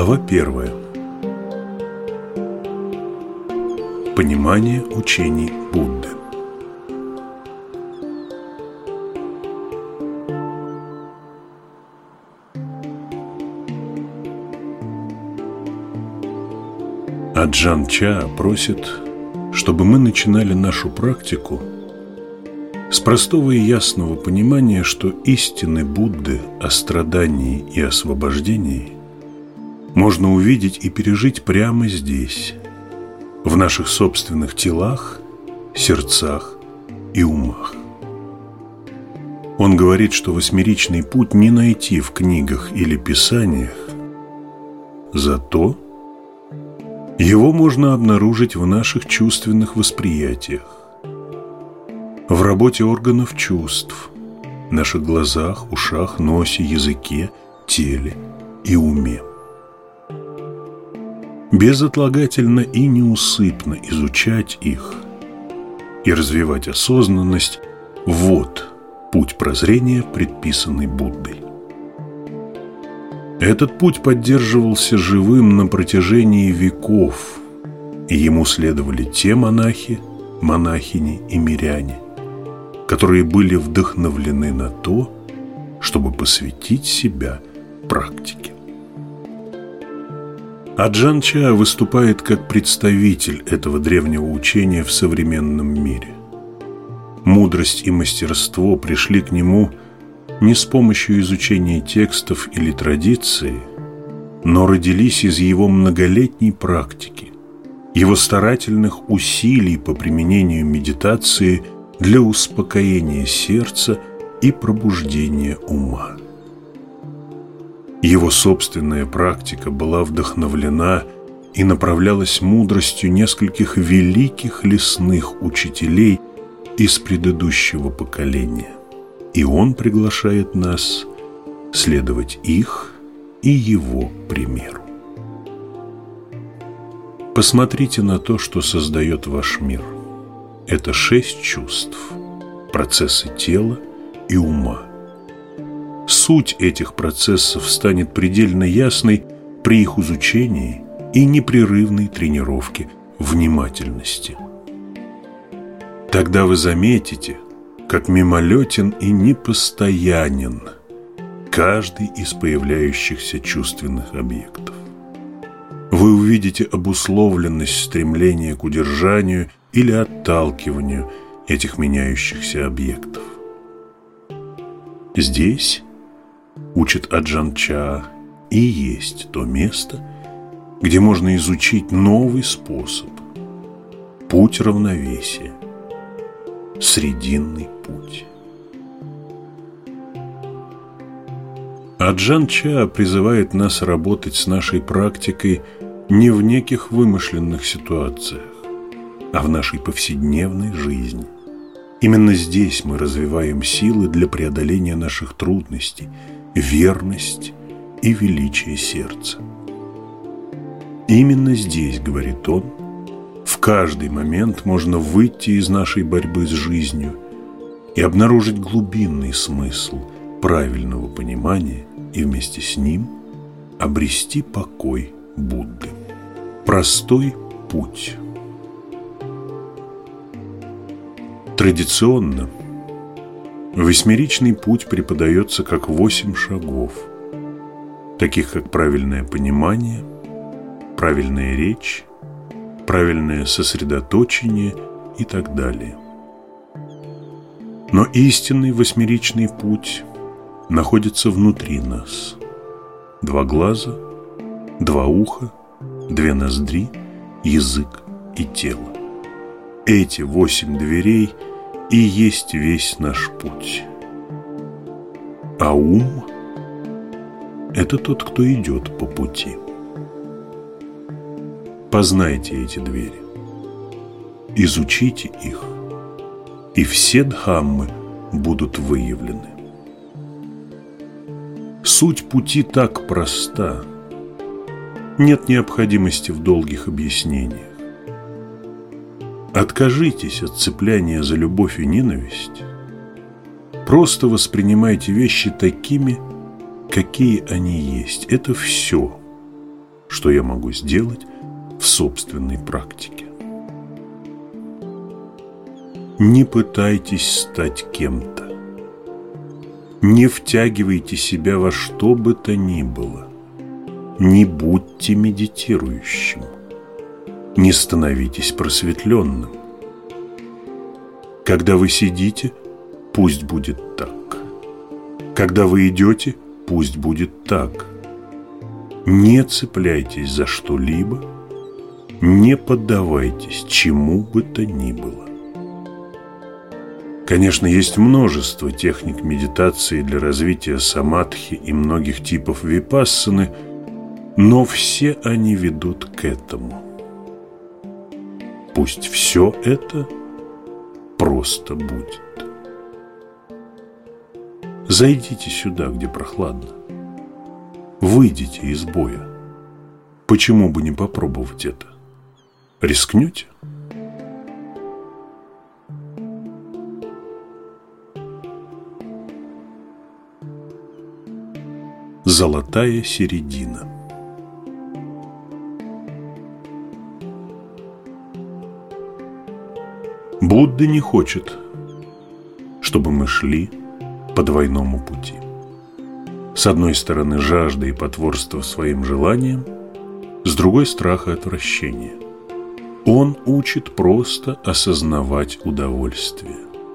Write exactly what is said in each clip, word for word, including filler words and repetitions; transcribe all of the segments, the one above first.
Глава первая. Понимание учений Будды. Аджан Ча просит, чтобы мы начинали нашу практику с простого и ясного понимания, что истины Будды о страдании и освобождении можно увидеть и пережить прямо здесь, в наших собственных телах, сердцах и умах. Он говорит, что восьмеричный путь не найти в книгах или писаниях, зато его можно обнаружить в наших чувственных восприятиях, в работе органов чувств, наших глазах, ушах, носе, языке, теле и уме. Безотлагательно и неусыпно изучать их и развивать осознанность – вот путь прозрения, предписанный Буддой. Этот путь поддерживался живым на протяжении веков, и ему следовали те монахи, монахини и миряне, которые были вдохновлены на то, чтобы посвятить себя практике. Аджан Ча выступает как представитель этого древнего учения в современном мире. Мудрость и мастерство пришли к нему не с помощью изучения текстов или традиции, но родились из его многолетней практики, его старательных усилий по применению медитации для успокоения сердца и пробуждения ума. Его собственная практика была вдохновлена и направлялась мудростью нескольких великих лесных учителей из предыдущего поколения. И он приглашает нас следовать их и его примеру. Посмотрите на то, что создает ваш мир. Это шесть чувств, процессы тела и ума. Суть этих процессов станет предельно ясной при их изучении и непрерывной тренировке внимательности. Тогда вы заметите, как мимолетен и непостоянен каждый из появляющихся чувственных объектов. Вы увидите обусловленность стремления к удержанию или отталкиванию этих меняющихся объектов. Здесь, учит Аджан Ча, и есть то место, где можно изучить новый способ, путь равновесия, срединный путь. Аджан Ча призывает нас работать с нашей практикой не в неких вымышленных ситуациях, а в нашей повседневной жизни. Именно здесь мы развиваем силы для преодоления наших трудностей, верность и величие сердца. Именно здесь, говорит он, в каждый момент можно выйти из нашей борьбы с жизнью и обнаружить глубинный смысл правильного понимания и вместе с ним обрести покой Будды. Простой путь. Традиционно восьмеричный путь преподается как восемь шагов, таких как правильное понимание, правильная речь, правильное сосредоточение и так далее. Но истинный восьмеричный путь находится внутри нас. Два глаза, два уха, две ноздри, язык и тело. Эти восемь дверей и есть весь наш путь. А ум – это тот, кто идет по пути. Познайте эти двери, изучите их, и все дхаммы будут выявлены. Суть пути так проста, нет необходимости в долгих объяснениях. Откажитесь от цепляния за любовь и ненависть, просто воспринимайте вещи такими, какие они есть. Это все, что я могу сделать в собственной практике. Не пытайтесь стать кем-то. Не втягивайте себя во что бы то ни было. Не будьте медитирующим. Не становитесь просветленным. Когда вы сидите, пусть будет так. Когда вы идете, пусть будет так. Не цепляйтесь за что-либо, не поддавайтесь чему бы то ни было. Конечно, есть множество техник медитации для развития самадхи и многих типов випассаны, но все они ведут к этому. Пусть все это просто будет. Зайдите сюда, где прохладно. Выйдите из боя. Почему бы не попробовать это? Рискнете? Золотая середина. Будда не хочет, чтобы мы шли по двойному пути. С одной стороны, жажда и потворство своим желаниям, с другой – страх и отвращение. Он учит просто осознавать удовольствие.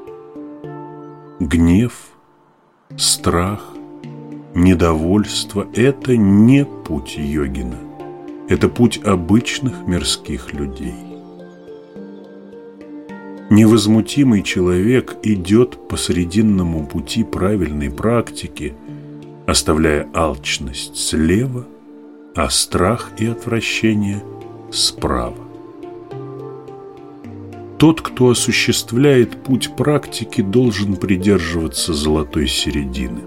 Гнев, страх, недовольство – это не путь йогина. Это путь обычных мирских людей. Невозмутимый человек идет по срединному пути правильной практики, оставляя алчность слева, а страх и отвращение справа. Тот, кто осуществляет путь практики, должен придерживаться золотой середины.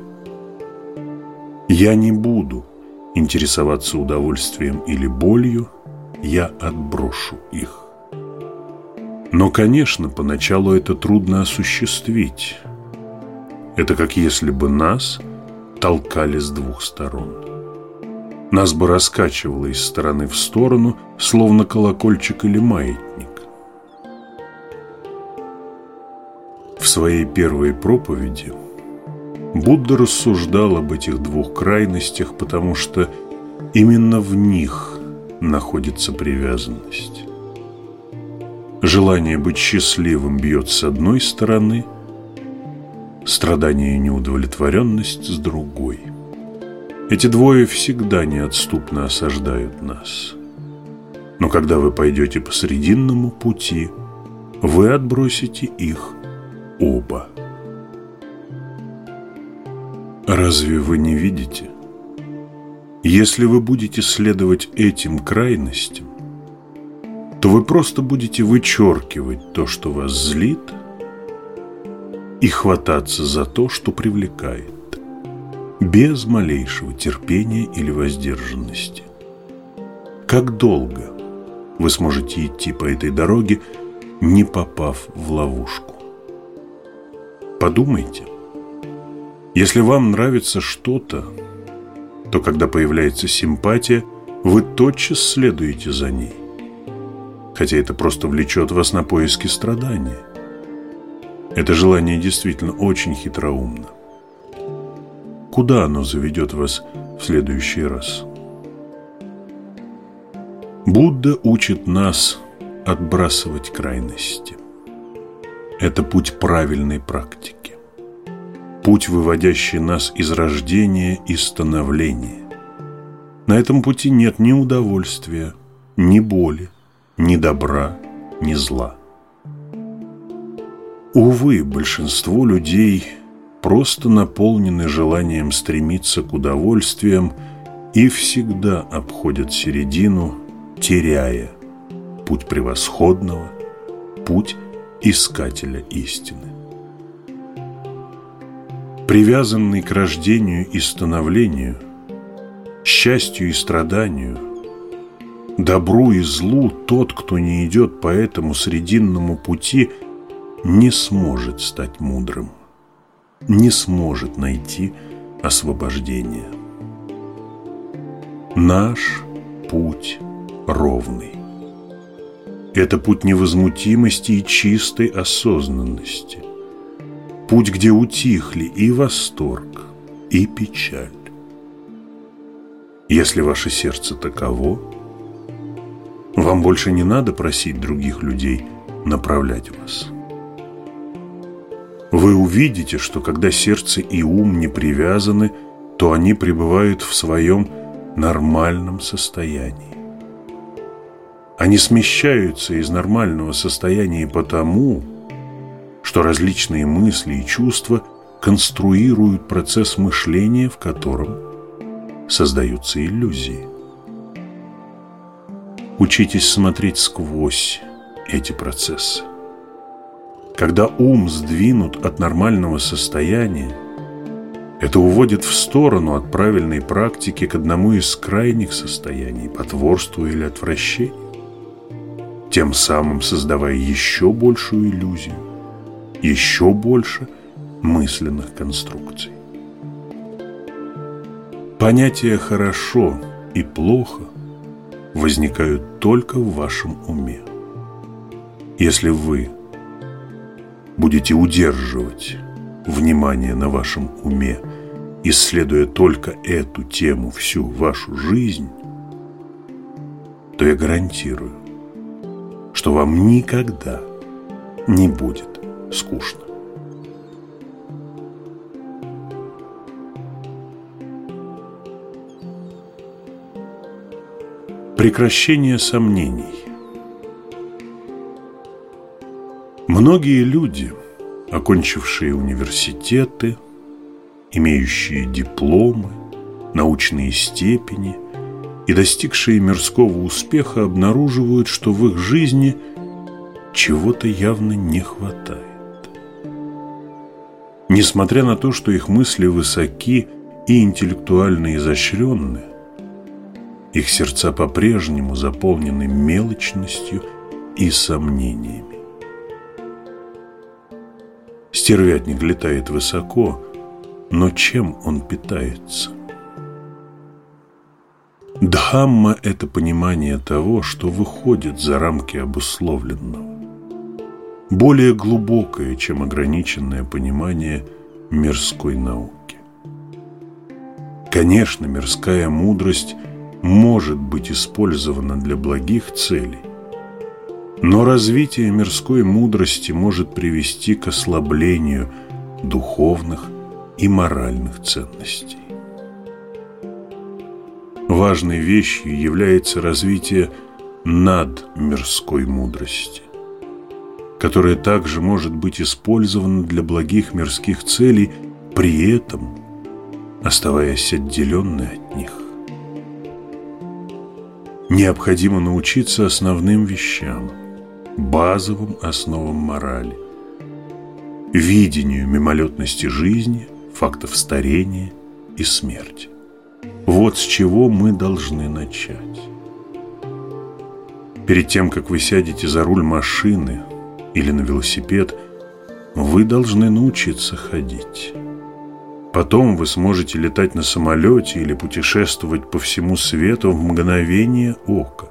Я не буду интересоваться удовольствием или болью, я отброшу их. Но, конечно, поначалу это трудно осуществить. Это как если бы нас толкали с двух сторон. Нас бы раскачивало из стороны в сторону, словно колокольчик или маятник. В своей первой проповеди Будда рассуждал об этих двух крайностях, потому что именно в них находится привязанность. Желание быть счастливым бьет с одной стороны, страдание и неудовлетворенность с другой. Эти двое всегда неотступно осаждают нас. Но когда вы пойдете по срединному пути, вы отбросите их оба. Разве вы не видите? Если вы будете следовать этим крайностям, то вы просто будете вычеркивать то, что вас злит, и хвататься за то, что привлекает, без малейшего терпения или воздержанности. Как долго вы сможете идти по этой дороге, не попав в ловушку? Подумайте. Если вам нравится что-то, то когда появляется симпатия, вы тотчас следуете за ней. Хотя это просто влечет вас на поиски страдания. Это желание действительно очень хитроумно. Куда оно заведет вас в следующий раз? Будда учит нас отбрасывать крайности. Это путь правильной практики. Путь, выводящий нас из рождения и становления. На этом пути нет ни удовольствия, ни боли, ни добра, ни зла. Увы, большинство людей просто наполнены желанием стремиться к удовольствиям и всегда обходят середину, теряя путь превосходного, путь искателя истины. Привязанный к рождению и становлению, счастью и страданию, добру и злу, тот, кто не идет по этому срединному пути, не сможет стать мудрым, не сможет найти освобождение. Наш путь ровный. Это путь невозмутимости и чистой осознанности. Путь, где утихли и восторг, и печаль. Если ваше сердце таково, вам больше не надо просить других людей направлять вас. Вы увидите, что когда сердце и ум не привязаны, то они пребывают в своем нормальном состоянии. Они смещаются из нормального состояния потому, что различные мысли и чувства конструируют процесс мышления, в котором создаются иллюзии. Учитесь смотреть сквозь эти процессы. Когда ум сдвинут от нормального состояния, это уводит в сторону от правильной практики к одному из крайних состояний, потворству или отвращению, тем самым создавая еще большую иллюзию, еще больше мысленных конструкций. Понятия «хорошо» и «плохо» возникают только в вашем уме. Если вы будете удерживать внимание на вашем уме, исследуя только эту тему всю вашу жизнь, то я гарантирую, что вам никогда не будет скучно. Прекращение сомнений. Многие люди, окончившие университеты, имеющие дипломы, научные степени и достигшие мирского успеха, обнаруживают, что в их жизни чего-то явно не хватает. Несмотря на то, что их мысли высоки и интеллектуально изощренны, их сердца по-прежнему заполнены мелочностью и сомнениями. Стервятник летает высоко, но чем он питается? Дхамма – это понимание того, что выходит за рамки обусловленного, более глубокое, чем ограниченное понимание мирской науки. Конечно, мирская мудрость может быть использована для благих целей, но развитие мирской мудрости может привести к ослаблению духовных и моральных ценностей. Важной вещью является развитие надмирской мудрости, которая также может быть использована для благих мирских целей, при этом оставаясь отделенной от них. Необходимо научиться основным вещам, базовым основам морали, видению мимолетности жизни, фактов старения и смерти. Вот с чего мы должны начать. Перед тем, как вы сядете за руль машины или на велосипед, вы должны научиться ходить. Потом вы сможете летать на самолете или путешествовать по всему свету в мгновение ока.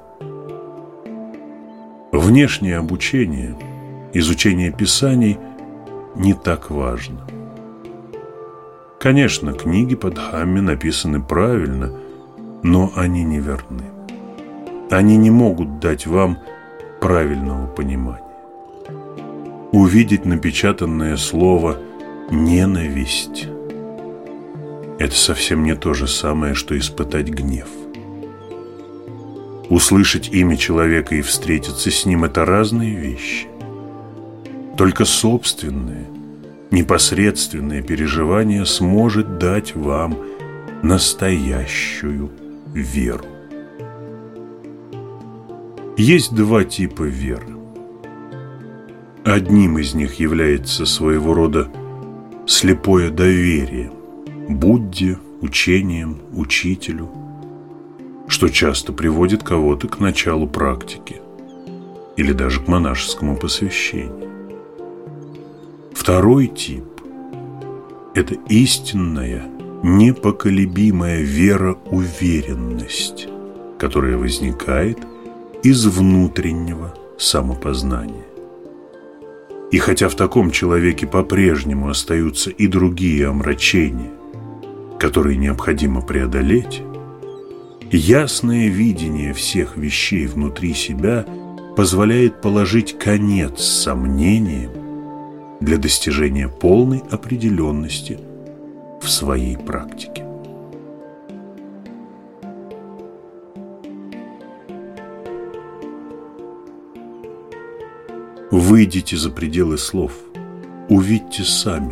Внешнее обучение, изучение писаний не так важно. Конечно, книги по Дхамме написаны правильно, но они не верны. Они не могут дать вам правильного понимания. Увидеть напечатанное слово «ненависть» – это совсем не то же самое, что испытать гнев. Услышать имя человека и встретиться с ним – это разные вещи. Только собственное, непосредственное переживание сможет дать вам настоящую веру. Есть два типа веры. Одним из них является своего рода слепое доверие Будде, учениям, учителю, что часто приводит кого-то к началу практики или даже к монашескому посвящению. Второй тип – это истинная, непоколебимая вера-уверенность, которое возникает из внутреннего самопознания. И хотя в таком человеке по-прежнему остаются и другие омрачения, которые необходимо преодолеть, ясное видение всех вещей внутри себя позволяет положить конец сомнениям для достижения полной определенности в своей практике. Выйдите за пределы слов, увидьте сами.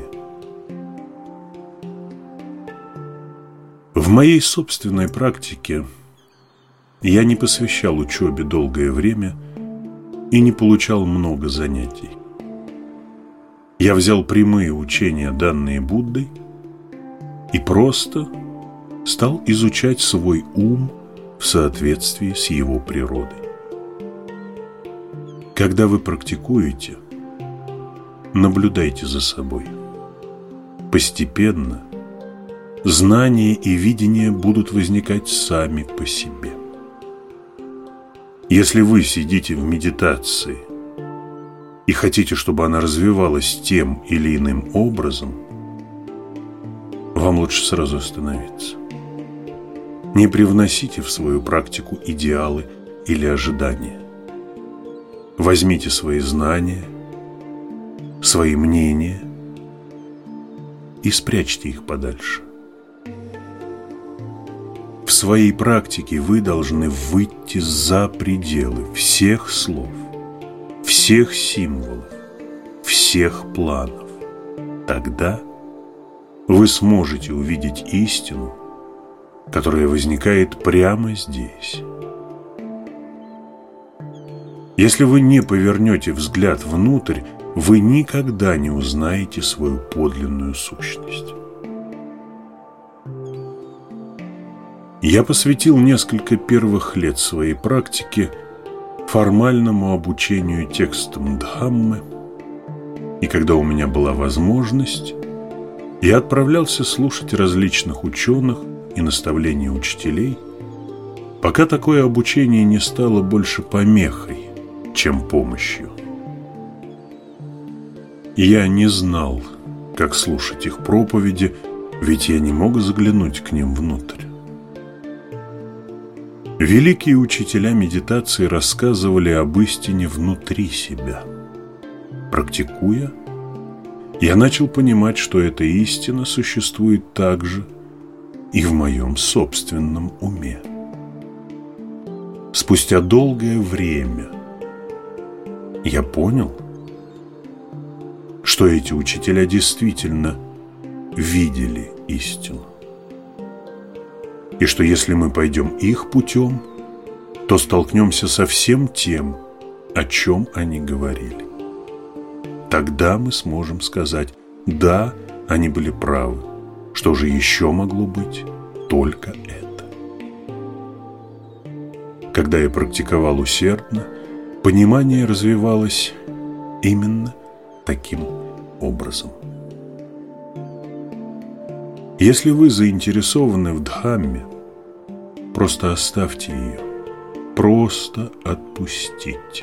В моей собственной практике я не посвящал учебе долгое время и не получал много занятий. Я взял прямые учения, данные Буддой, и просто стал изучать свой ум в соответствии с его природой. Когда вы практикуете, наблюдайте за собой. Постепенно знания и видения будут возникать сами по себе. Если вы сидите в медитации и хотите, чтобы она развивалась тем или иным образом, вам лучше сразу остановиться. Не привносите в свою практику идеалы или ожидания. Возьмите свои знания, свои мнения и спрячьте их подальше. В своей практике вы должны выйти за пределы всех слов, всех символов, всех планов. Тогда вы сможете увидеть истину, которая возникает прямо здесь. Если вы не повернете взгляд внутрь, вы никогда не узнаете свою подлинную сущность. Я посвятил несколько первых лет своей практики формальному обучению текстам Дхаммы, и когда у меня была возможность, я отправлялся слушать различных ученых и наставления учителей, пока такое обучение не стало больше помехой, чем помощью. Я не знал, как слушать их проповеди, ведь я не мог заглянуть к ним внутрь. Великие учителя медитации рассказывали об истине внутри себя. Практикуя, я начал понимать, что эта истина существует также и в моем собственном уме. Спустя долгое время я понял, что эти учителя действительно видели истину. И что если мы пойдем их путем, то столкнемся со всем тем, о чем они говорили. Тогда мы сможем сказать: да, они были правы. Что же еще могло быть? Только это. Когда я практиковал усердно, понимание развивалось именно таким образом. Если вы заинтересованы в Дхамме, просто оставьте ее, просто отпустите.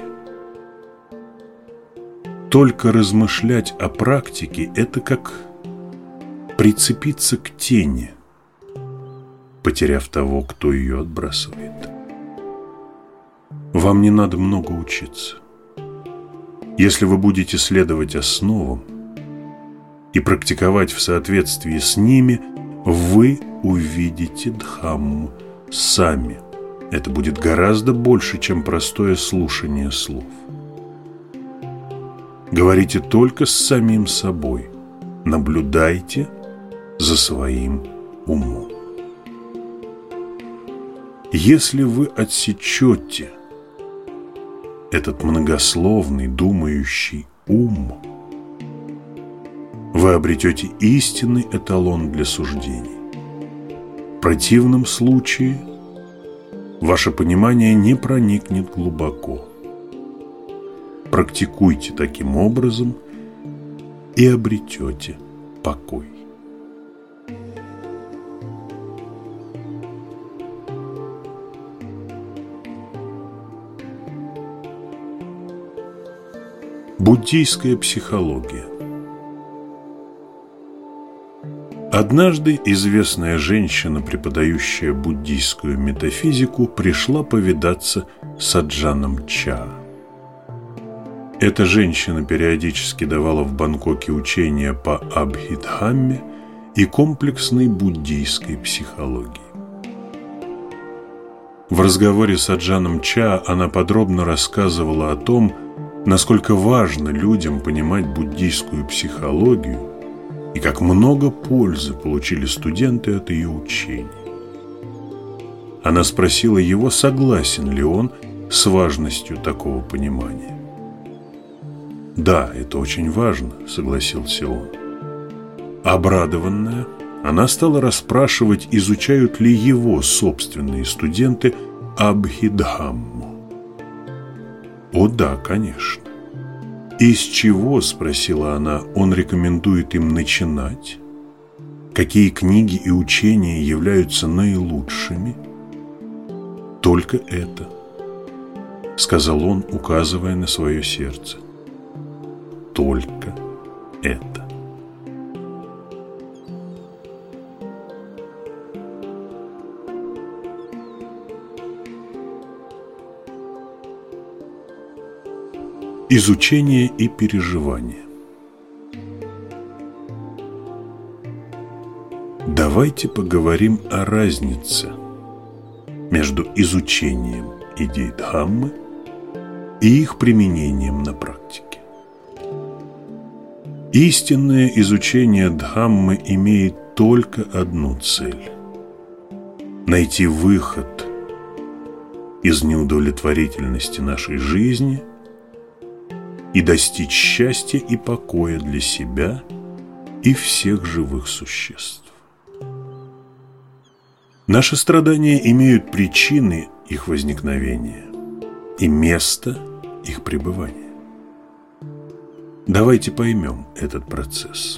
Только размышлять о практике – это как прицепиться к тени, потеряв того, кто ее отбрасывает. Вам не надо много учиться. Если вы будете следовать основам и практиковать в соответствии с ними, вы увидите Дхамму сами. Это будет гораздо больше, чем простое слушание слов. Говорите только с самим собой. Наблюдайте за своим умом. Если вы отсечете этот многословный, думающий ум, вы обретете истинный эталон для суждений. В противном случае ваше понимание не проникнет глубоко. Практикуйте таким образом и обретете покой. Буддийская психология. Однажды известная женщина, преподающая буддийскую метафизику, пришла повидаться с Аджаном Ча. Эта женщина периодически давала в Бангкоке учения по Абхидхамме и комплексной буддийской психологии. В разговоре с Аджаном Ча она подробно рассказывала о том, насколько важно людям понимать буддийскую психологию и как много пользы получили студенты от ее учений. Она спросила его, согласен ли он с важностью такого понимания. «Да, это очень важно», — согласился он. Обрадованная, она стала расспрашивать, изучают ли его собственные студенты Абхидхамму. «О да, конечно». «Из чего, — спросила она, — он рекомендует им начинать? Какие книги и учения являются наилучшими?» «Только это», — сказал он, указывая на свое сердце. «Только это». Изучение и переживание. Давайте поговорим о разнице между изучением идей Дхаммы и их применением на практике. Истинное изучение Дхаммы имеет только одну цель – найти выход из неудовлетворительности нашей жизни и достичь счастья и покоя для себя и всех живых существ. Наши страдания имеют причины их возникновения и место их пребывания. Давайте поймем этот процесс.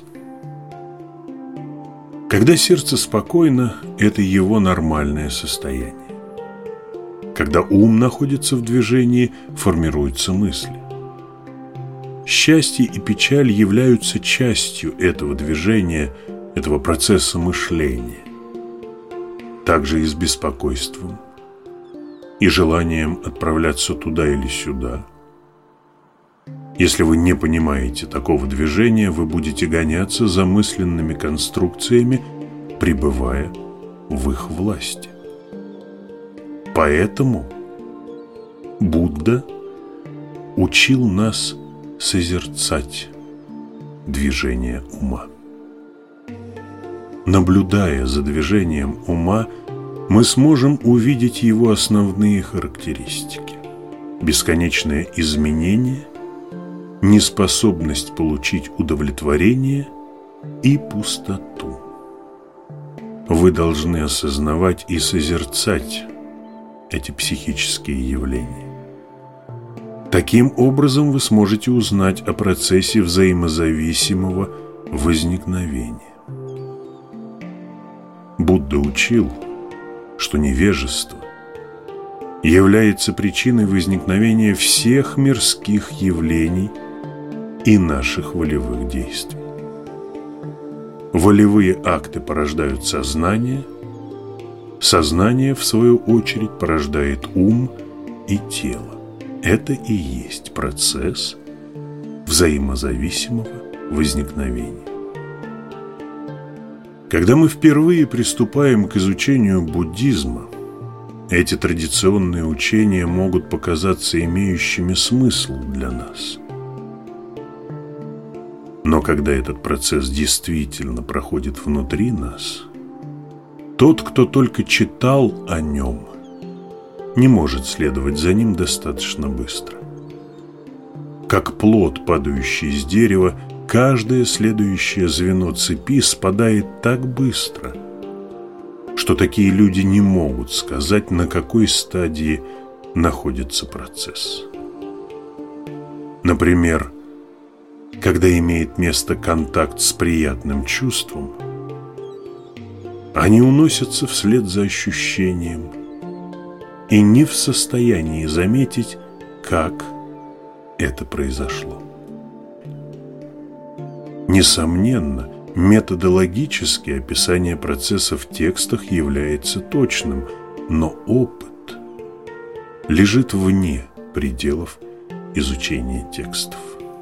Когда сердце спокойно, это его нормальное состояние. Когда ум находится в движении, формируются мысли. Счастье и печаль являются частью этого движения, этого процесса мышления. Также и с беспокойством и желанием отправляться туда или сюда. Если вы не понимаете такого движения, вы будете гоняться за мысленными конструкциями, пребывая в их власти. Поэтому Будда учил нас созерцать движение ума. Наблюдая за движением ума, мы сможем увидеть его основные характеристики: бесконечное изменение, неспособность получить удовлетворение и пустоту. Вы должны осознавать и созерцать эти психические явления. Таким образом вы сможете узнать о процессе взаимозависимого возникновения. Будда учил, что невежество является причиной возникновения всех мирских явлений и наших волевых действий. Волевые акты порождают сознание, сознание, в свою очередь, порождает ум и тело. Это и есть процесс взаимозависимого возникновения. Когда мы впервые приступаем к изучению буддизма, эти традиционные учения могут показаться имеющими смысл для нас. Но когда этот процесс действительно проходит внутри нас, тот, кто только читал о нем, не может следовать за ним достаточно быстро. Как плод, падающий с дерева, каждое следующее звено цепи спадает так быстро, что такие люди не могут сказать, на какой стадии находится процесс. Например, когда имеет место контакт с приятным чувством, они уносятся вслед за ощущением и не в состоянии заметить, как это произошло. Несомненно, методологически описание процесса в текстах является точным, но опыт лежит вне пределов изучения текстов.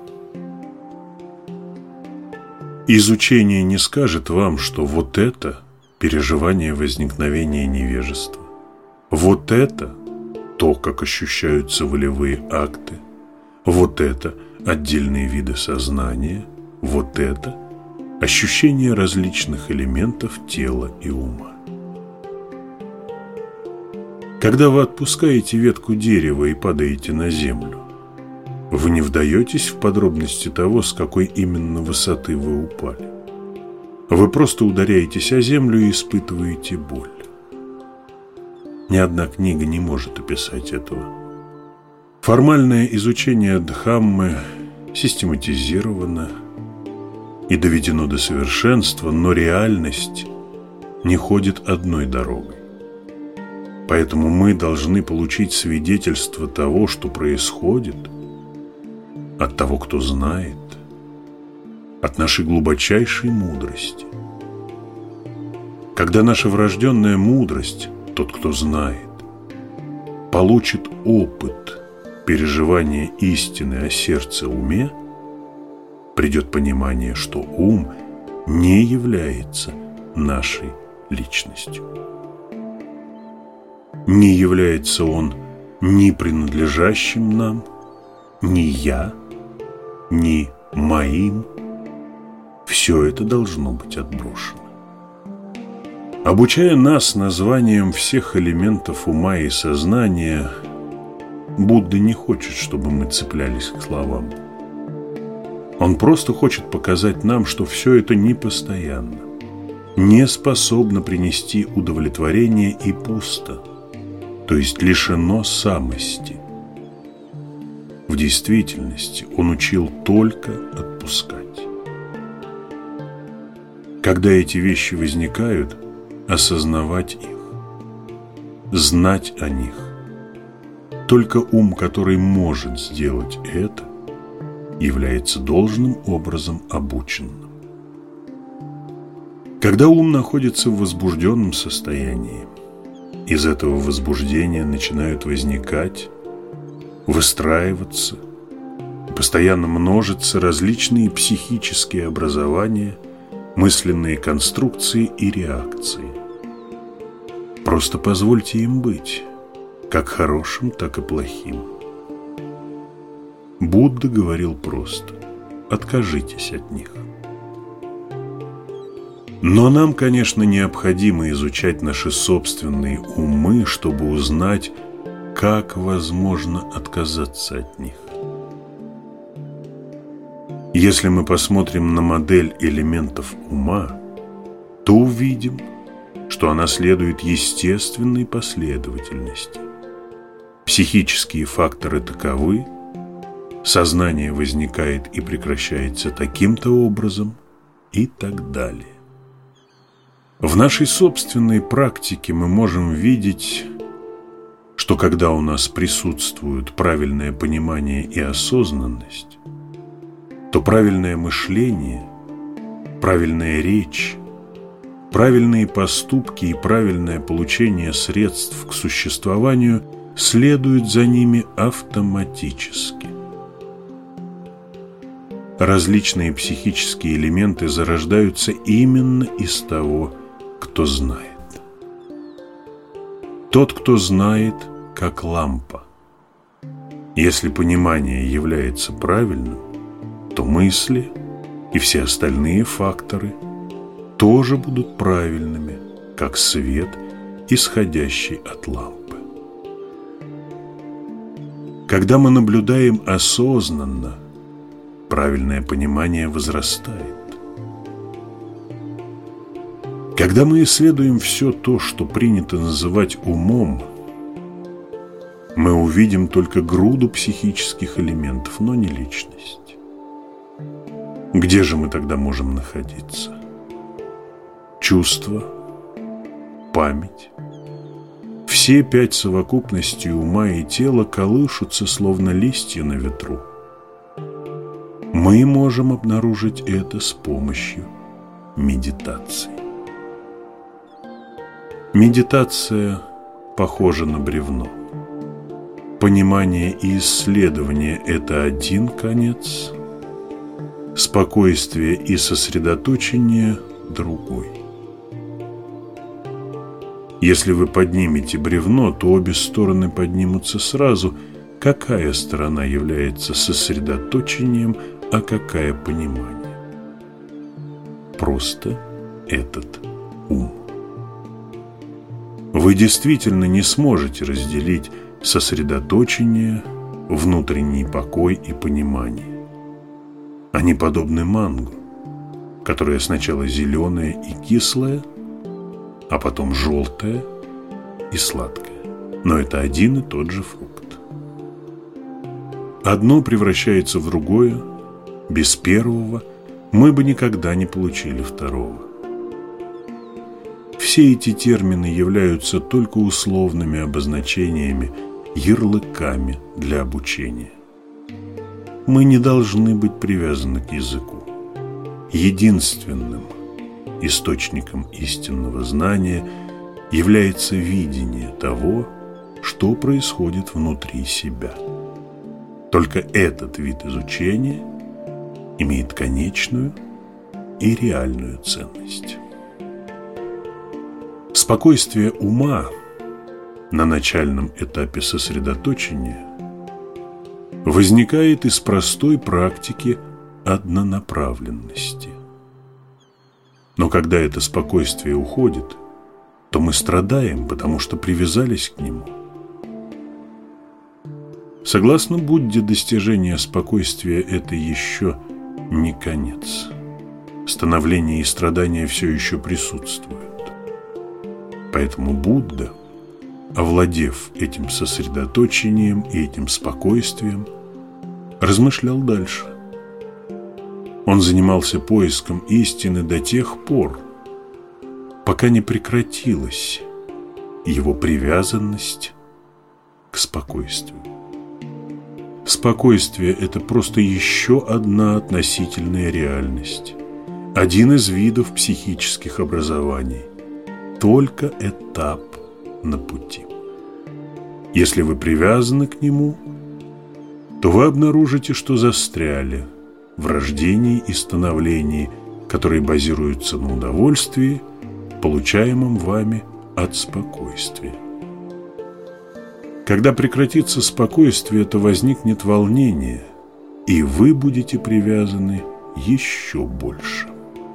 Изучение не скажет вам, что вот это переживание возникновения невежества, вот это то, как ощущаются волевые акты, вот это отдельные виды сознания, вот это ощущение различных элементов тела и ума. Когда вы отпускаете ветку дерева и падаете на землю, вы не вдаетесь в подробности того, с какой именно высоты вы упали. Вы просто ударяетесь о землю и испытываете боль. Ни одна книга не может описать этого. Формальное изучение Дхаммы систематизировано и доведено до совершенства, но реальность не ходит одной дорогой. Поэтому мы должны получить свидетельство того, что происходит, от того, кто знает, от нашей глубочайшей мудрости. Когда наша врожденная мудрость, тот, кто знает, получит опыт переживания истины о сердце-уме, придет понимание, что ум не является нашей личностью. Не является он ни принадлежащим нам, ни я, ни моим. Все это должно быть отброшено. Обучая нас названием всех элементов ума и сознания, Будда не хочет, чтобы мы цеплялись к словам. Он просто хочет показать нам, что все это непостоянно, не способно принести удовлетворение и пусто, то есть лишено самости. В действительности он учил только отпускать. Когда эти вещи возникают, осознавать их, знать о них. Только ум, который может сделать это, является должным образом обученным. Когда ум находится в возбужденном состоянии, из этого возбуждения начинают возникать, выстраиваться и постоянно множиться различные психические образования, мысленные конструкции и реакции. Просто позвольте им быть, как хорошим, так и плохим. Будда говорил просто: откажитесь от них. Но нам, конечно, необходимо изучать наши собственные умы, чтобы узнать, как возможно отказаться от них. Если мы посмотрим на модель элементов ума, то увидим, что она следует естественной последовательности. Психические факторы таковы, сознание возникает и прекращается таким-то образом и так далее. В нашей собственной практике мы можем видеть, что когда у нас присутствуют правильное понимание и осознанность, то правильное мышление, правильная речь, правильные поступки и правильное получение средств к существованию следуют за ними автоматически. Различные психические элементы зарождаются именно из того, кто знает. Тот, кто знает, как лампа. Если понимание является правильным, то мысли и все остальные факторы тоже будут правильными, как свет, исходящий от лампы. Когда мы наблюдаем осознанно, правильное понимание возрастает. Когда мы исследуем все то, что принято называть умом, мы увидим только груду психических элементов, но не личность. Где же мы тогда можем находиться? Чувство, память. Все пять совокупностей ума и тела колышутся, словно листья на ветру. Мы можем обнаружить это с помощью медитации. Медитация похожа на бревно. Понимание и исследование – это один конец, спокойствие и сосредоточение – другой. Если вы поднимете бревно, то обе стороны поднимутся сразу. Какая сторона является сосредоточением, а какая – понимание? Просто этот ум. Вы действительно не сможете разделить сосредоточение, внутренний покой и понимание. Они подобны мангу, которая сначала зеленая и кислая, а потом желтая и сладкая. Но это один и тот же фрукт. Одно превращается в другое. Без первого мы бы никогда не получили второго. Все эти термины являются только условными обозначениями, ярлыками для обучения. Мы не должны быть привязаны к языку. Единственным источником истинного знания является видение того, что происходит внутри себя. Только этот вид изучения имеет конечную и реальную ценность. Спокойствие ума на начальном этапе сосредоточения возникает из простой практики однонаправленности. Но когда это спокойствие уходит, то мы страдаем, потому что привязались к нему. Согласно Будде, достижение спокойствия – это еще не конец. Становление и страдания все еще присутствуют. Поэтому Будда, овладев этим сосредоточением и этим спокойствием, размышлял дальше. Он занимался поиском истины до тех пор, пока не прекратилась его привязанность к спокойствию. Спокойствие – это просто еще одна относительная реальность, один из видов психических образований, только этап на пути. Если вы привязаны к нему, то вы обнаружите, что застряли в рождении и становлении, которые базируются на удовольствии, получаемом вами от спокойствия. Когда прекратится спокойствие, то возникнет волнение, и вы будете привязаны еще больше.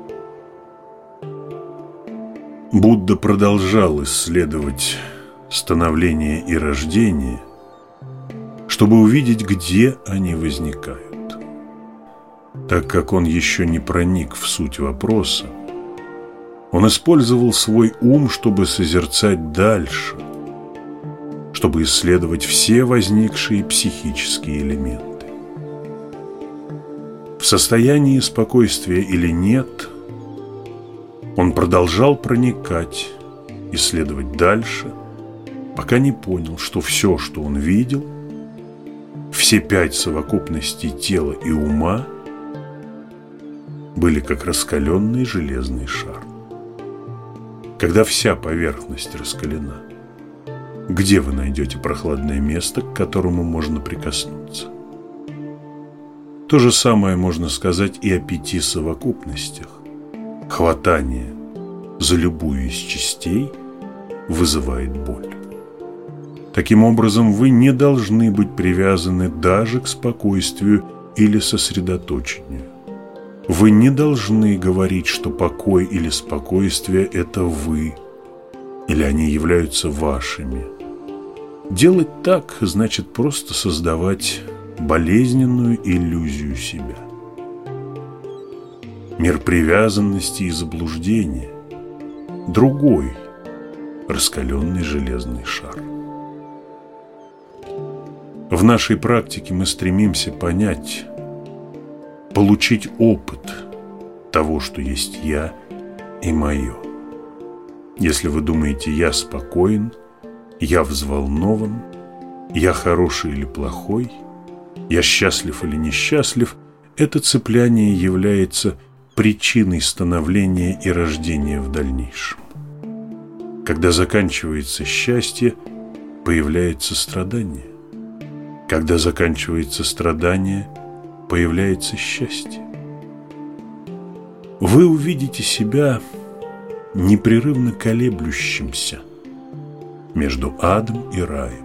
Будда продолжал исследовать становление и рождение, чтобы увидеть, где они возникают. Так как он еще не проник в суть вопроса, он использовал свой ум, чтобы созерцать дальше, чтобы исследовать все возникшие психические элементы. В состоянии спокойствия или нет, он продолжал проникать, исследовать дальше, пока не понял, что все, что он видел, все пять совокупностей тела и ума, были как раскаленный железный шар. Когда вся поверхность раскалена, где вы найдете прохладное место, к которому можно прикоснуться? То же самое можно сказать и о пяти совокупностях. Хватание за любую из частей вызывает боль. Таким образом, вы не должны быть привязаны даже к спокойствию или сосредоточению. Вы не должны говорить, что покой или спокойствие – это вы, или они являются вашими. Делать так значит просто создавать болезненную иллюзию себя. Мир привязанности и заблуждения – другой раскаленный железный шар. В нашей практике мы стремимся понять, получить опыт того, что есть я и мое. Если вы думаете «я спокоен», «я взволнован», «я хороший или плохой», «я счастлив или несчастлив», это цепляние является причиной становления и рождения в дальнейшем. Когда заканчивается счастье, появляется страдание. Когда заканчивается страдание, появляется счастье. Вы увидите себя непрерывно колеблющимся между адом и раем.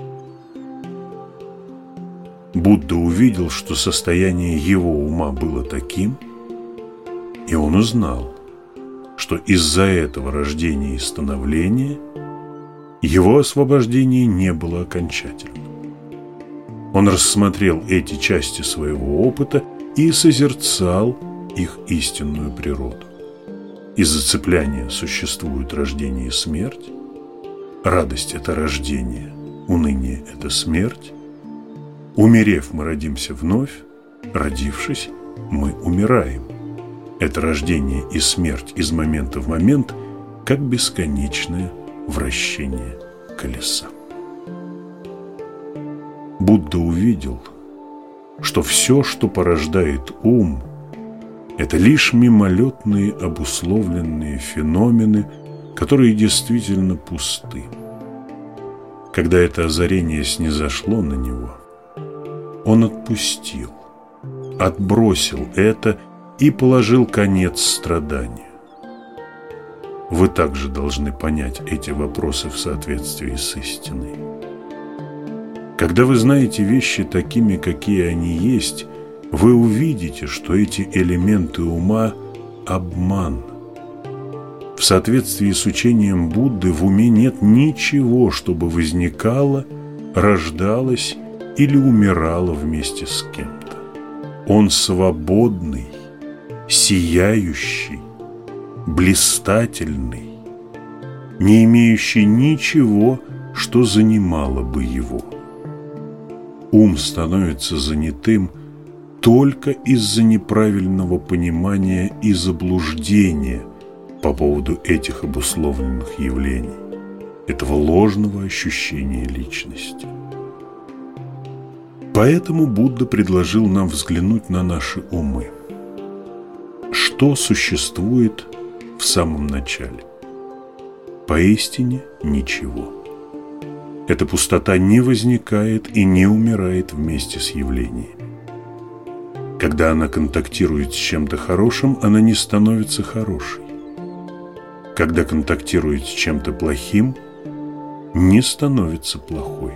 Будда увидел, что состояние его ума было таким, и он узнал, что из-за этого рождения и становления его освобождение не было окончательным. Он рассмотрел эти части своего опыта и созерцал их истинную природу. Из-за цепляния существуют рождение и смерть, радость – это рождение, уныние – это смерть. Умерев, мы родимся вновь, родившись, мы умираем. Это рождение и смерть из момента в момент, как бесконечное вращение колеса. Будда увидел, что все, что порождает ум, это лишь мимолетные обусловленные феномены, которые действительно пусты. Когда это озарение снизошло на него, он отпустил, отбросил это и положил конец страданию. Вы также должны понять эти вопросы в соответствии с истиной. Когда вы знаете вещи такими, какие они есть, вы увидите, что эти элементы ума – обман. В соответствии с учением Будды в уме нет ничего, чтобы возникало, рождалось или умирало вместе с кем-то. Он свободный, сияющий, блистательный, не имеющий ничего, что занимало бы его. Ум становится занятым только из-за неправильного понимания и заблуждения по поводу этих обусловленных явлений, этого ложного ощущения личности. Поэтому Будда предложил нам взглянуть на наши умы. Что существует в самом начале? Поистине ничего. Эта пустота не возникает и не умирает вместе с явлениями. Когда она контактирует с чем-то хорошим, она не становится хорошей. Когда контактирует с чем-то плохим, не становится плохой.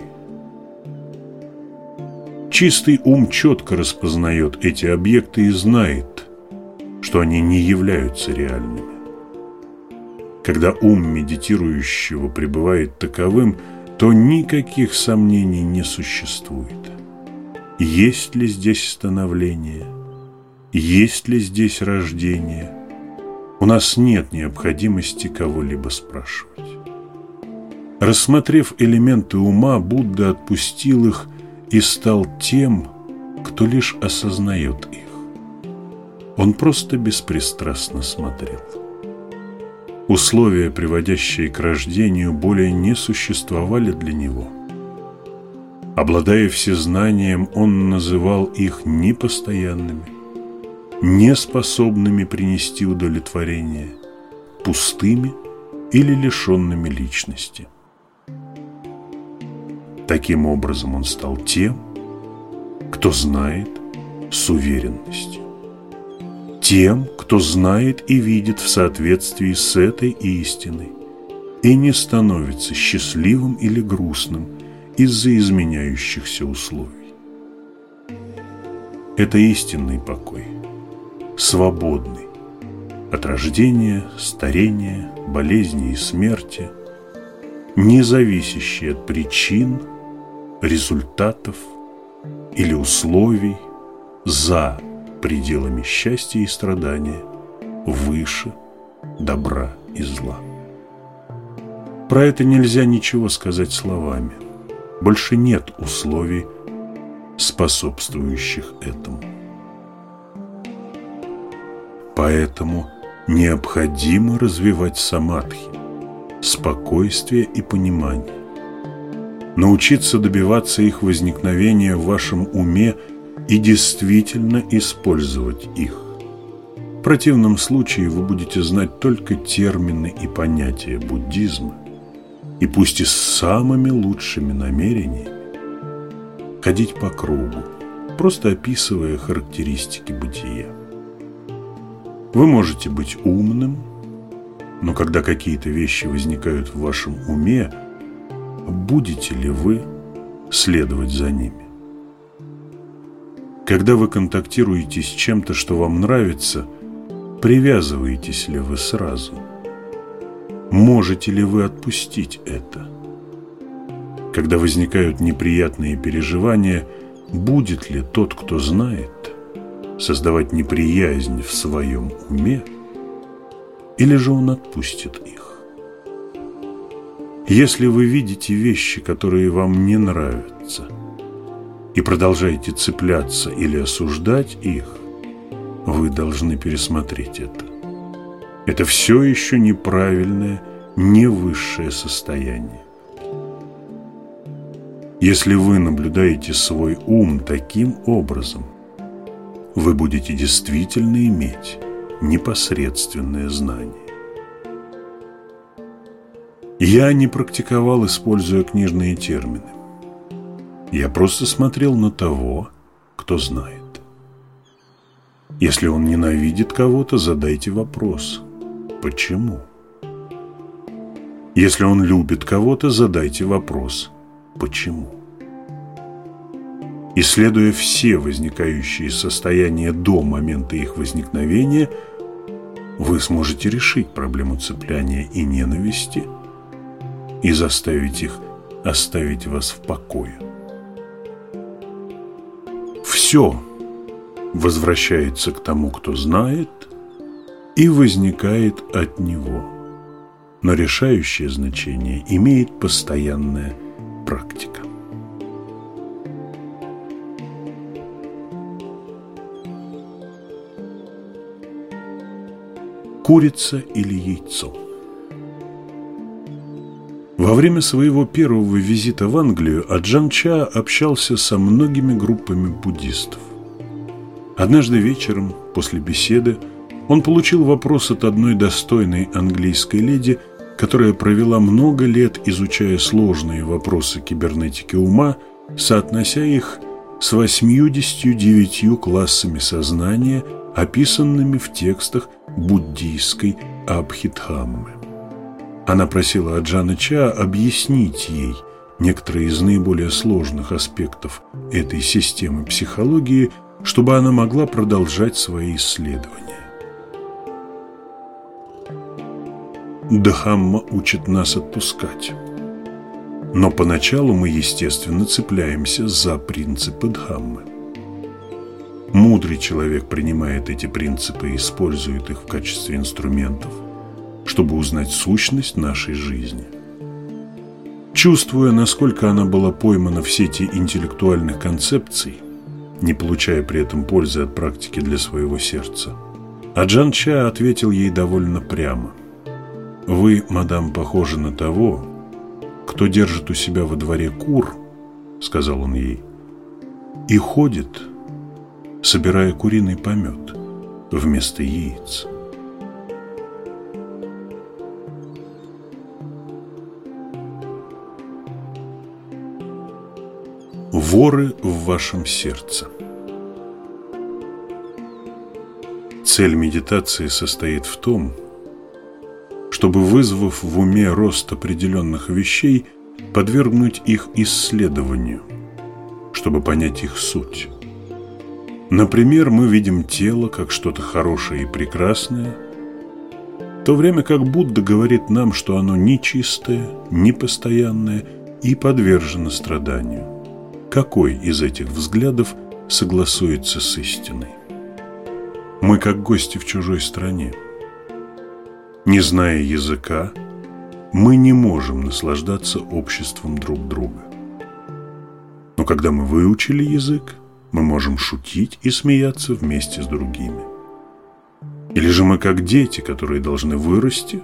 Чистый ум четко распознает эти объекты и знает, что они не являются реальными. Когда ум медитирующего пребывает таковым, то никаких сомнений не существует. Есть ли здесь становление? Есть ли здесь рождение? У нас нет необходимости кого-либо спрашивать. Рассмотрев элементы ума, Будда отпустил их и стал тем, кто лишь осознает их. Он просто беспристрастно смотрел. Условия, приводящие к рождению, более не существовали для него. Обладая всезнанием, он называл их непостоянными, неспособными принести удовлетворение, пустыми или лишенными личности. Таким образом, он стал тем, кто знает с уверенностью. Тем, кто знает и видит в соответствии с этой истиной и не становится счастливым или грустным из-за изменяющихся условий. Это истинный покой, свободный от рождения, старения, болезни и смерти, не зависящий от причин, результатов или условий за пределами счастья и страдания, выше добра и зла. Про это нельзя ничего сказать словами. Больше нет условий, способствующих этому. Поэтому необходимо развивать самадхи, спокойствие и понимание. Научиться добиваться их возникновения в вашем уме и действительно использовать их. В противном случае вы будете знать только термины и понятия буддизма, и пусть и с самыми лучшими намерениями ходить по кругу, просто описывая характеристики бытия. Вы можете быть умным, но когда какие-то вещи возникают в вашем уме, будете ли вы следовать за ними? Когда вы контактируете с чем-то, что вам нравится, привязываетесь ли вы сразу? Можете ли вы отпустить это? Когда возникают неприятные переживания, будет ли тот, кто знает, создавать неприязнь в своем уме, или же он отпустит их? Если вы видите вещи, которые вам не нравятся, и продолжаете цепляться или осуждать их, вы должны пересмотреть это. Это все еще неправильное, не высшее состояние. Если вы наблюдаете свой ум таким образом, вы будете действительно иметь непосредственное знание. Я не практиковал, используя книжные термины. Я просто смотрел на того, кто знает. Если он ненавидит кого-то, задайте вопрос: почему? Если он любит кого-то, задайте вопрос: почему? Исследуя все возникающие состояния до момента их возникновения, вы сможете решить проблему цепляния и ненависти и заставить их оставить вас в покое. Все возвращается к тому, кто знает, и возникает от него. Но решающее значение имеет постоянная практика. Курица или яйцо? Во время своего первого визита в Англию Аджан Ча общался со многими группами буддистов. Однажды вечером, после беседы, он получил вопрос от одной достойной английской леди, которая провела много лет, изучая сложные вопросы кибернетики ума, соотнося их с восьмьюдесятью девятью классами сознания, описанными в текстах буддийской Абхидхаммы. Она просила Аджана Ча объяснить ей некоторые из наиболее сложных аспектов этой системы психологии, чтобы она могла продолжать свои исследования. Дхамма учит нас отпускать. Но поначалу мы, естественно, цепляемся за принципы Дхаммы. Мудрый человек принимает эти принципы и использует их в качестве инструментов, чтобы узнать сущность нашей жизни. Чувствуя, насколько она была поймана в сети интеллектуальных концепций, не получая при этом пользы от практики для своего сердца, Аджан Ча ответил ей довольно прямо: «Вы, мадам, похожи на того, кто держит у себя во дворе кур, — сказал он ей, — и ходит, собирая куриный помет вместо яиц». Воры в вашем сердце. Цель медитации состоит в том, чтобы, вызвав в уме рост определенных вещей, подвергнуть их исследованию, чтобы понять их суть. Например, мы видим тело как что-то хорошее и прекрасное, в то время как Будда говорит нам, что оно нечистое, непостоянное и подвержено страданию. Какой из этих взглядов согласуется с истиной? Мы как гости в чужой стране. Не зная языка, мы не можем наслаждаться обществом друг друга. Но когда мы выучили язык, мы можем шутить и смеяться вместе с другими. Или же мы как дети, которые должны вырасти,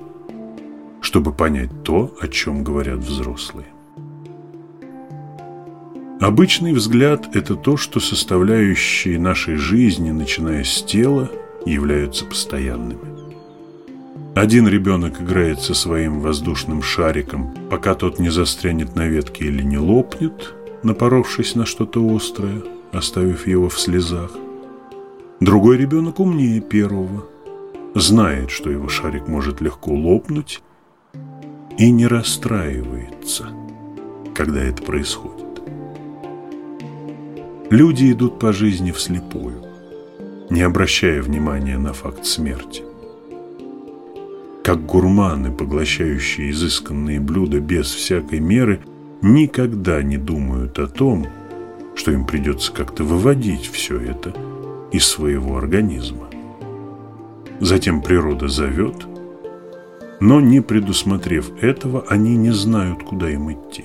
чтобы понять то, о чем говорят взрослые. Обычный взгляд – это то, что составляющие нашей жизни, начиная с тела, являются постоянными. Один ребенок играет со своим воздушным шариком, пока тот не застрянет на ветке или не лопнет, напоровшись на что-то острое, оставив его в слезах. Другой ребенок умнее первого, знает, что его шарик может легко лопнуть, и не расстраивается, когда это происходит. Люди идут по жизни вслепую, не обращая внимания на факт смерти. Как гурманы, поглощающие изысканные блюда без всякой меры, никогда не думают о том, что им придется как-то выводить все это из своего организма. Затем природа зовет, но не предусмотрев этого, они не знают, куда им идти.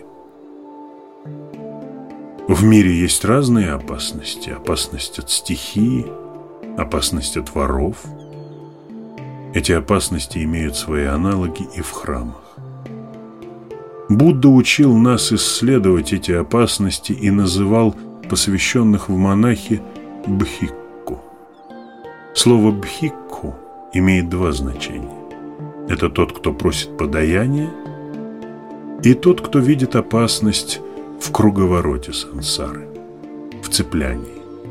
В мире есть разные опасности. Опасность от стихии, опасность от воров. Эти опасности имеют свои аналоги и в храмах. Будда учил нас исследовать эти опасности и называл посвященных в монахи бхикку. Слово бхикку имеет два значения. Это тот, кто просит подаяния, и тот, кто видит опасность в круговороте сансары, в цеплянии.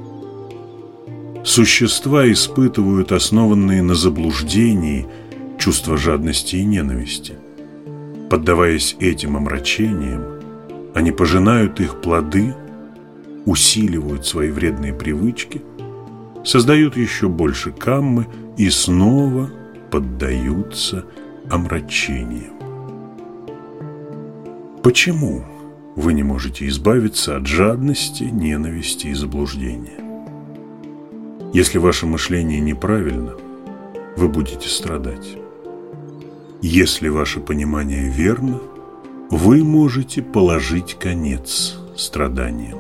Существа испытывают основанные на заблуждении чувства жадности и ненависти. Поддаваясь этим омрачениям, они пожинают их плоды, усиливают свои вредные привычки, создают еще больше каммы и снова поддаются омрачениям. Почему вы не можете избавиться от жадности, ненависти и заблуждения? Если ваше мышление неправильно, вы будете страдать. Если ваше понимание верно, вы можете положить конец страданиям.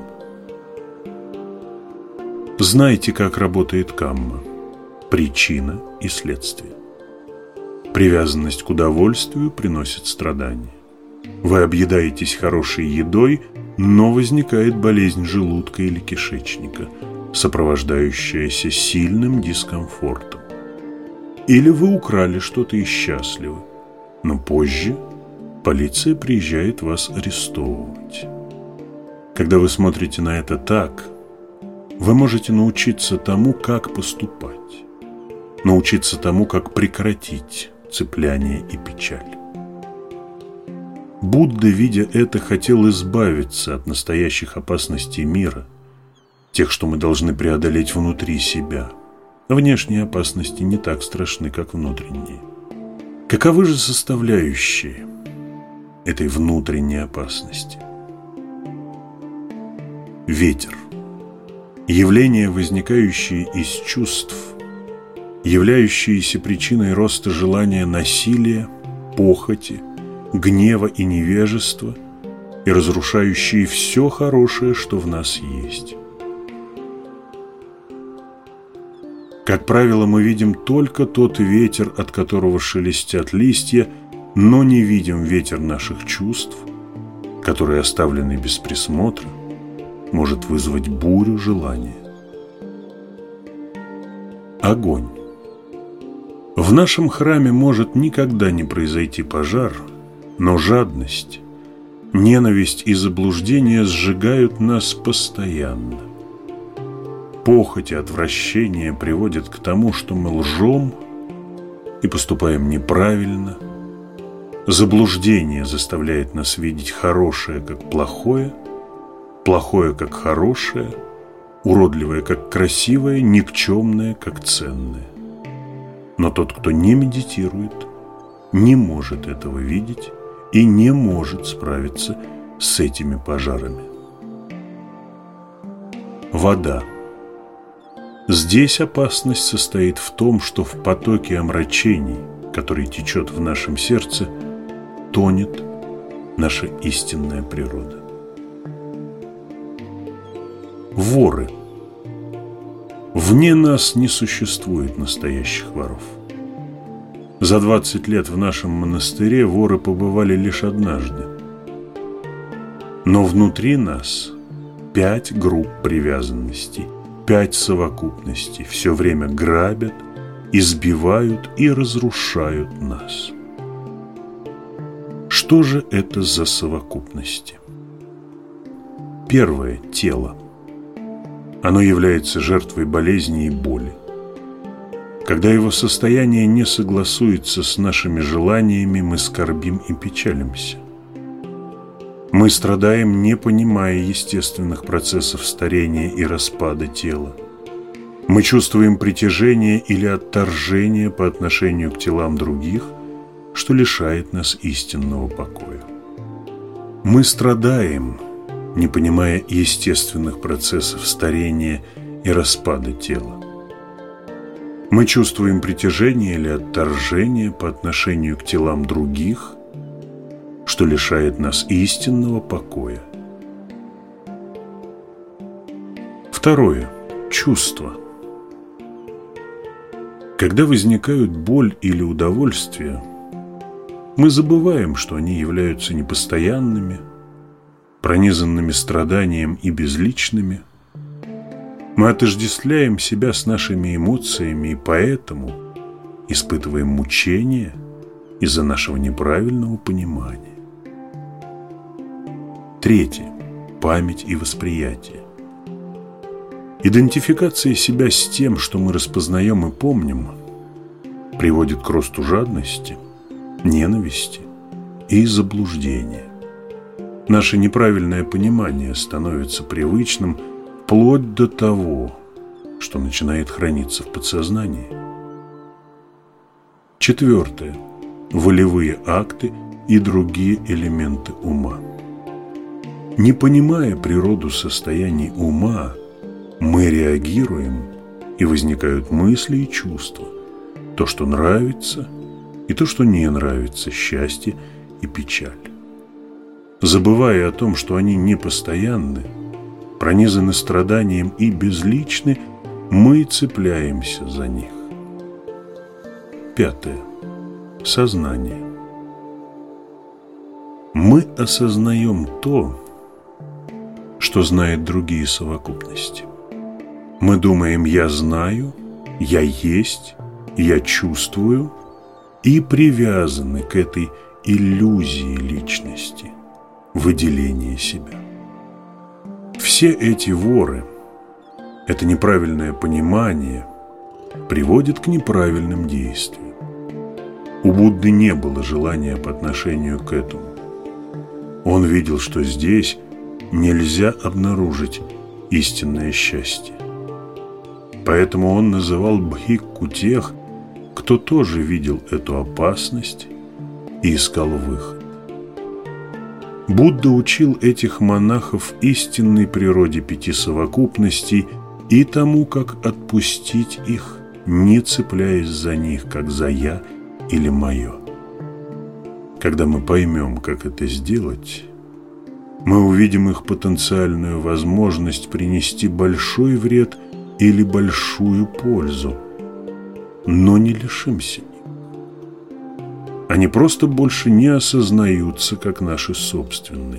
Знайте, как работает камма, причина и следствие. Привязанность к удовольствию приносит страдания. Вы объедаетесь хорошей едой, но возникает болезнь желудка или кишечника, сопровождающаяся сильным дискомфортом. Или вы украли что-то и счастливы, но позже полиция приезжает вас арестовывать. Когда вы смотрите на это так, вы можете научиться тому, как поступать, научиться тому, как прекратить цепляние и печаль. Будда, видя это, хотел избавиться от настоящих опасностей мира, тех, что мы должны преодолеть внутри себя. Внешние опасности не так страшны, как внутренние. Каковы же составляющие этой внутренней опасности? Ветер. Явления, возникающие из чувств, являющиеся причиной роста желания насилия, похоти, гнева и невежества и разрушающие все хорошее, что в нас есть. Как правило, мы видим только тот ветер, от которого шелестят листья, но не видим ветер наших чувств, который, оставленный без присмотра, может вызвать бурю желания. Огонь. В нашем храме может никогда не произойти пожар, но жадность, ненависть и заблуждение сжигают нас постоянно. Похоть и отвращение приводят к тому, что мы лжем и поступаем неправильно. Заблуждение заставляет нас видеть хорошее как плохое, плохое как хорошее, уродливое как красивое, никчемное как ценное. Но тот, кто не медитирует, не может этого видеть и не может справиться с этими пожарами. Вода. Здесь опасность состоит в том, что в потоке омрачений, который течет в нашем сердце, тонет наша истинная природа. Воры. Вне нас не существует настоящих воров. За двадцать лет в нашем монастыре воры побывали лишь однажды. Но внутри нас пять групп привязанностей, пять совокупностей все время грабят, избивают и разрушают нас. Что же это за совокупности? Первое – тело. Оно является жертвой болезни и боли. Когда его состояние не согласуется с нашими желаниями, мы скорбим и печалимся. Мы страдаем, не понимая естественных процессов старения и распада тела. Мы чувствуем притяжение или отторжение по отношению к телам других, что лишает нас истинного покоя. Мы страдаем, не понимая естественных процессов старения и распада тела. Мы чувствуем притяжение или отторжение по отношению к телам других, что лишает нас истинного покоя. Второе. Чувства. Когда возникают боль или удовольствие, мы забываем, что они являются непостоянными, пронизанными страданием и безличными. Мы отождествляем себя с нашими эмоциями и поэтому испытываем мучения из-за нашего неправильного понимания. Третье. Память и восприятие. Идентификация себя с тем, что мы распознаем и помним, приводит к росту жадности, ненависти и заблуждения. Наше неправильное понимание становится привычным вплоть до того, что начинает храниться в подсознании. Четвертое. Волевые акты и другие элементы ума. Не понимая природу состояний ума, мы реагируем, и возникают мысли и чувства, то, что нравится, и то, что не нравится, счастье и печаль. Забывая о том, что они непостоянны, пронизаны страданием и безличны, мы цепляемся за них. Пятое. Сознание. Мы осознаем то, что знают другие совокупности. Мы думаем: я знаю, я есть, я чувствую, и привязаны к этой иллюзии личности, выделения себя. Все эти воры, это неправильное понимание, приводит к неправильным действиям. У Будды не было желания по отношению к этому. Он видел, что здесь нельзя обнаружить истинное счастье. Поэтому он называл бхикку тех, кто тоже видел эту опасность и искал выход. Будда учил этих монахов истинной природе пяти совокупностей и тому, как отпустить их, не цепляясь за них, как за «я» или «моё». Когда мы поймем, как это сделать, мы увидим их потенциальную возможность принести большой вред или большую пользу, но не лишимся их. Они просто больше не осознаются, как наши собственные.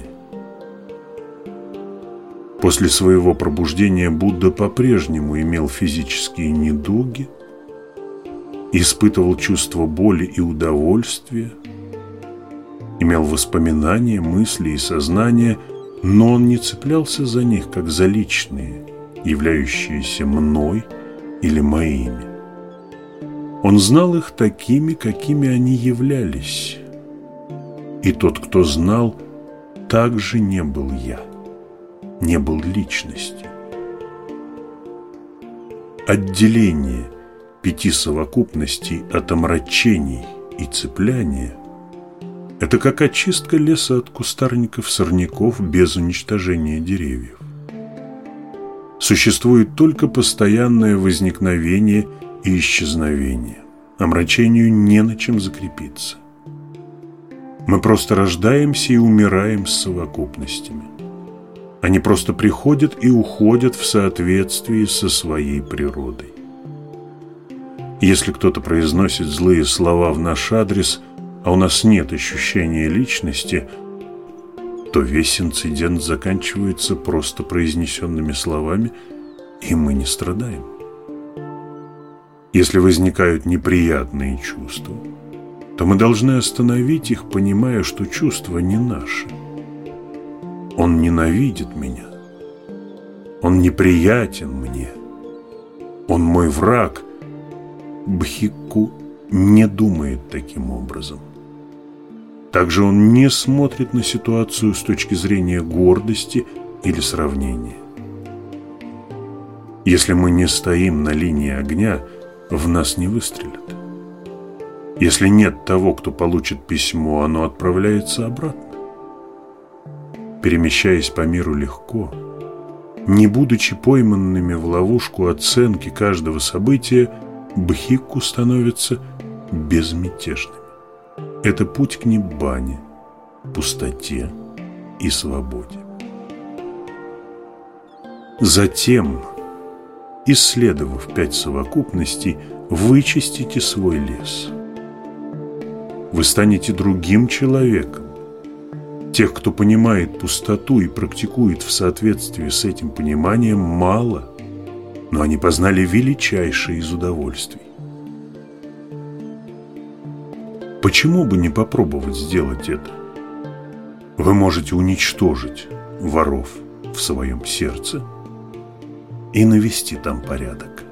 После своего пробуждения Будда по-прежнему имел физические недуги, испытывал чувство боли и удовольствия, имел воспоминания, мысли и сознание, но он не цеплялся за них, как за личные, являющиеся мной или моими. Он знал их такими, какими они являлись. И тот, кто знал, также не был я, не был личностью. Отделение пяти совокупностей от омрачений и цепляния – это как очистка леса от кустарников, сорняков без уничтожения деревьев. Существует только постоянное возникновение и исчезновение. Омрачению не на чем закрепиться. Мы просто рождаемся и умираем с совокупностями. Они просто приходят и уходят в соответствии со своей природой. Если кто-то произносит злые слова в наш адрес, а у нас нет ощущения личности, то весь инцидент заканчивается просто произнесенными словами, и мы не страдаем. Если возникают неприятные чувства, то мы должны остановить их, понимая, что чувства не наши. Он ненавидит меня. Он неприятен мне. Он мой враг. Бхикку не думает таким образом. Также он не смотрит на ситуацию с точки зрения гордости или сравнения. Если мы не стоим на линии огня, в нас не выстрелят. Если нет того, кто получит письмо, оно отправляется обратно. Перемещаясь по миру легко, не будучи пойманными в ловушку оценки каждого события, бхикку становятся безмятежными. Это путь к ниббане, пустоте и свободе. Затем, исследовав пять совокупностей, вычистите свой лес. Вы станете другим человеком. Тех, кто понимает пустоту и практикует в соответствии с этим пониманием, мало, но они познали величайшее из удовольствий. Почему бы не попробовать сделать это? Вы можете уничтожить воров в своем сердце и навести там порядок.